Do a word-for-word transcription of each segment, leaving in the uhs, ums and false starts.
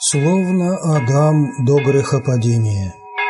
Словно Адам до грехопадения.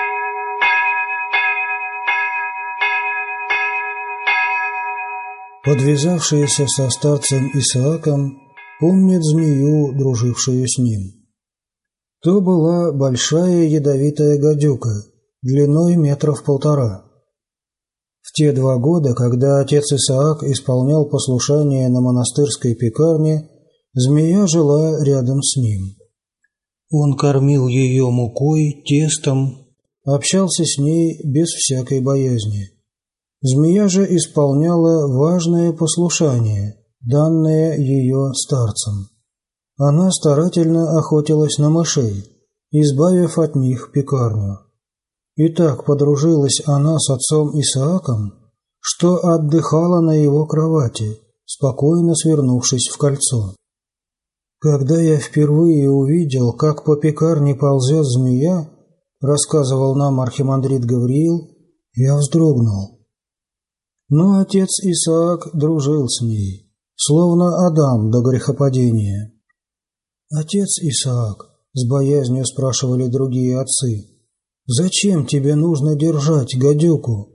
Подвязавшиеся со старцем Исааком помнят змею, дружившую с ним. То была большая ядовитая гадюка, длиной метров полтора. В те два года, когда отец Исаак исполнял послушание на монастырской пекарне, змея жила рядом с ним. Он кормил ее мукой, тестом, общался с ней без всякой боязни. Змея же исполняла важное послушание, данное ее старцем. Она старательно охотилась на мышей, избавив от них пекарню. И так подружилась она с отцом Исааком, что отдыхала на его кровати, спокойно свернувшись в кольцо. «Когда я впервые увидел, как по пекарне ползет змея, — рассказывал нам архимандрит Гавриил, — я вздрогнул. Но отец Исаак дружил с ней, словно Адам до грехопадения. «Отец Исаак, — с боязнью спрашивали другие отцы, — зачем тебе нужно держать гадюку?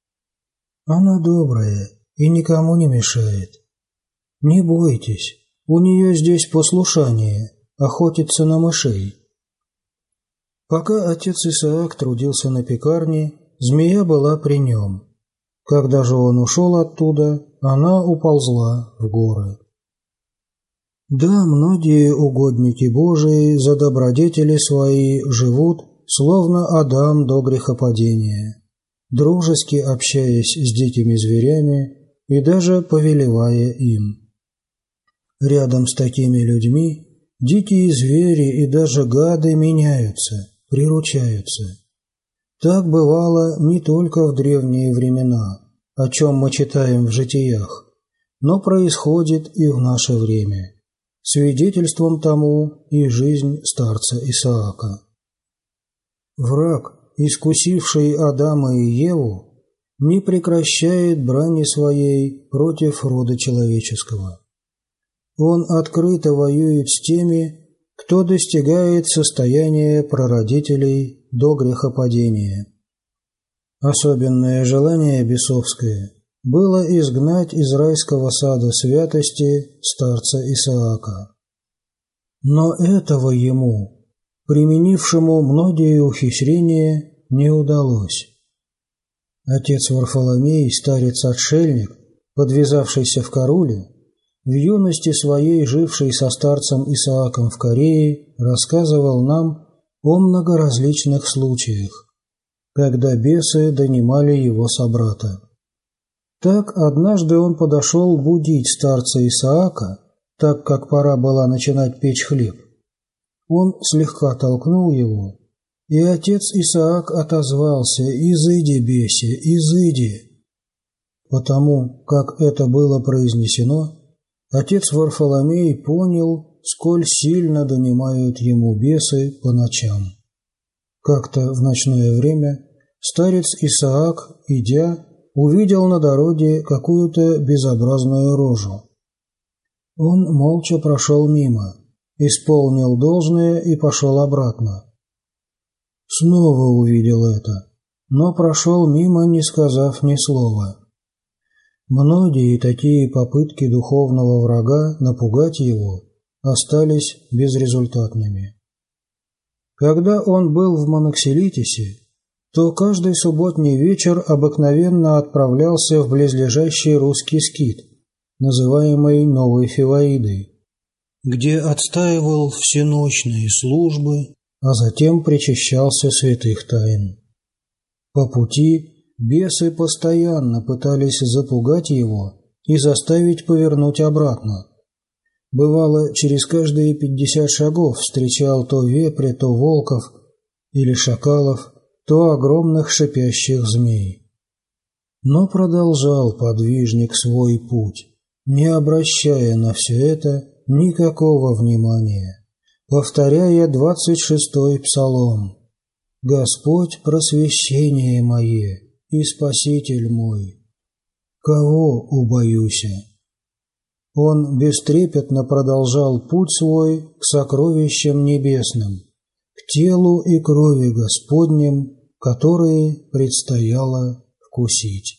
Она добрая и никому не мешает. Не бойтесь. У нее здесь послушание, охотиться на мышей». Пока отец Исаак трудился на пекарне, змея была при нем. Когда же он ушел оттуда, она уползла в горы. Да, многие угодники Божии за добродетели свои живут, словно Адам до грехопадения, дружески общаясь с дикими зверями и даже повелевая им. Рядом с такими людьми дикие звери и даже гады меняются, приручаются. Так бывало не только в древние времена, о чем мы читаем в житиях, но происходит и в наше время. Свидетельством тому и жизнь старца Исаака. Враг, искусивший Адама и Еву, не прекращает брани своей против рода человеческого. Он открыто воюет с теми, кто достигает состояния прародителей до грехопадения. Особенное желание бесовское было изгнать из райского сада святости старца Исаака. Но этого ему, применившему многие ухищрения, не удалось. Отец Варфоломей, старец-отшельник, подвязавшийся в Каруле, в юности своей живший со старцем Исааком в Корее, рассказывал нам о многоразличных случаях, когда бесы донимали его собрата. Так однажды он подошел будить старца Исаака, так как пора была начинать печь хлеб. Он слегка толкнул его, и отец Исаак отозвался: «Изыди, бесе, изыди!» Потому как это было произнесено, отец Варфоломей понял, сколь сильно донимают ему бесы по ночам. Как-то в ночное время старец Исаак, идя, увидел на дороге какую-то безобразную рожу. Он молча прошел мимо, исполнил должное и пошел обратно. Снова увидел это, но прошел мимо, не сказав ни слова. Многие такие попытки духовного врага напугать его остались безрезультатными. Когда он был в Моноксилитисе, то каждый субботний вечер обыкновенно отправлялся в близлежащий русский скит, называемый Новой Фиваидой, где отстаивал всеночные службы, а затем причащался святых тайн. По пути бесы постоянно пытались запугать его и заставить повернуть обратно. Бывало, через каждые пятьдесят шагов встречал то вепря, то волков или шакалов, то огромных шипящих змей. Но продолжал подвижник свой путь, не обращая на все это никакого внимания, повторяя двадцать шестой псалом: «Господь, просвещение мое и Спаситель мой, кого убоюся?» он бестрепетно продолжал путь свой к сокровищам небесным, к телу и крови Господним, которые предстояло вкусить.